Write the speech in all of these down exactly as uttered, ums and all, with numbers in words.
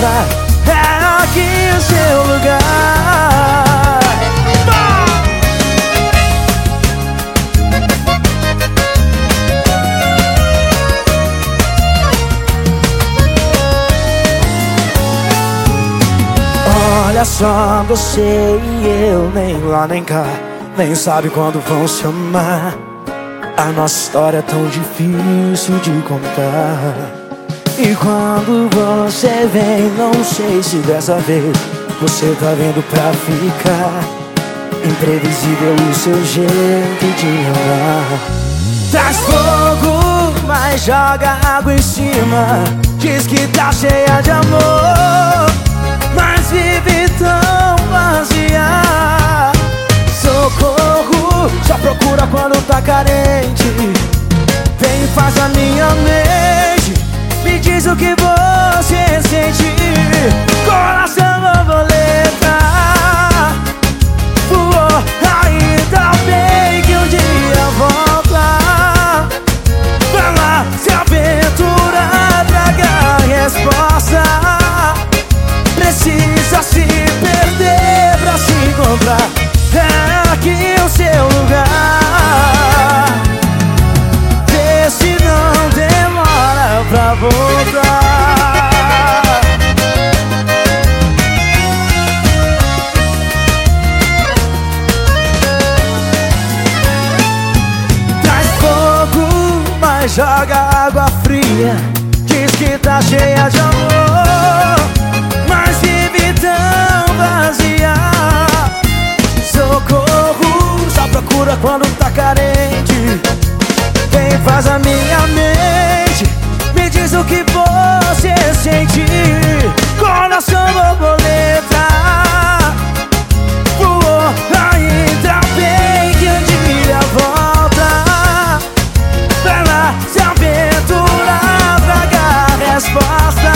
encontrar. É aqui o seu lugar. Olha só, você e eu, nem lá nem cá, nem sabe quando vão se amar. A nossa história é tão difícil de contar. E quando você vem, não sei se dessa vez você tá vindo pra ficar. Imprevisível o seu jeito de amar. Traz fogo, mas joga água em cima. Diz que tá cheia de amor, mas vive tão vazia. Socorro, só procura quando tá carente. Vem, faz a minha mente, me diz o que você sente. Coração borboleta voou, ainda bem que um dia volta. Vai lá, se aventura, traga a resposta. Precisa se perder pra se encontrar. É aqui o seu lugar. Vê se não demora pra voltar. Traz fogo, mas joga água fria. Diz que tá cheia de amor, mas vive tão vazia. Socorro, só procura quando tá carente. Vem, faz a minha mente, me diz o que você sente. Coração borboleta voou, ainda bem que um dia volta. Vai lá, se aventura, traga a resposta.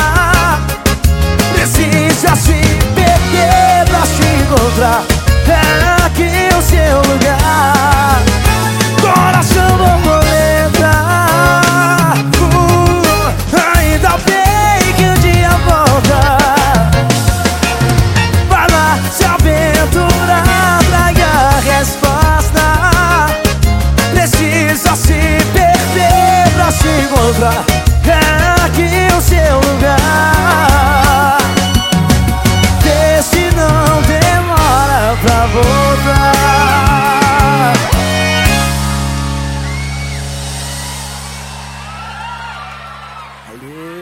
Precisa se perder pra se encontrar. É aqui o seu lugar. Coração borboleta uh, ainda bem que um dia volta. Vai lá, se aventura, traga a resposta. Precisa se perder pra se encontrar. É aqui o seu lugar. Vê se não demora pra voltar. Valeu.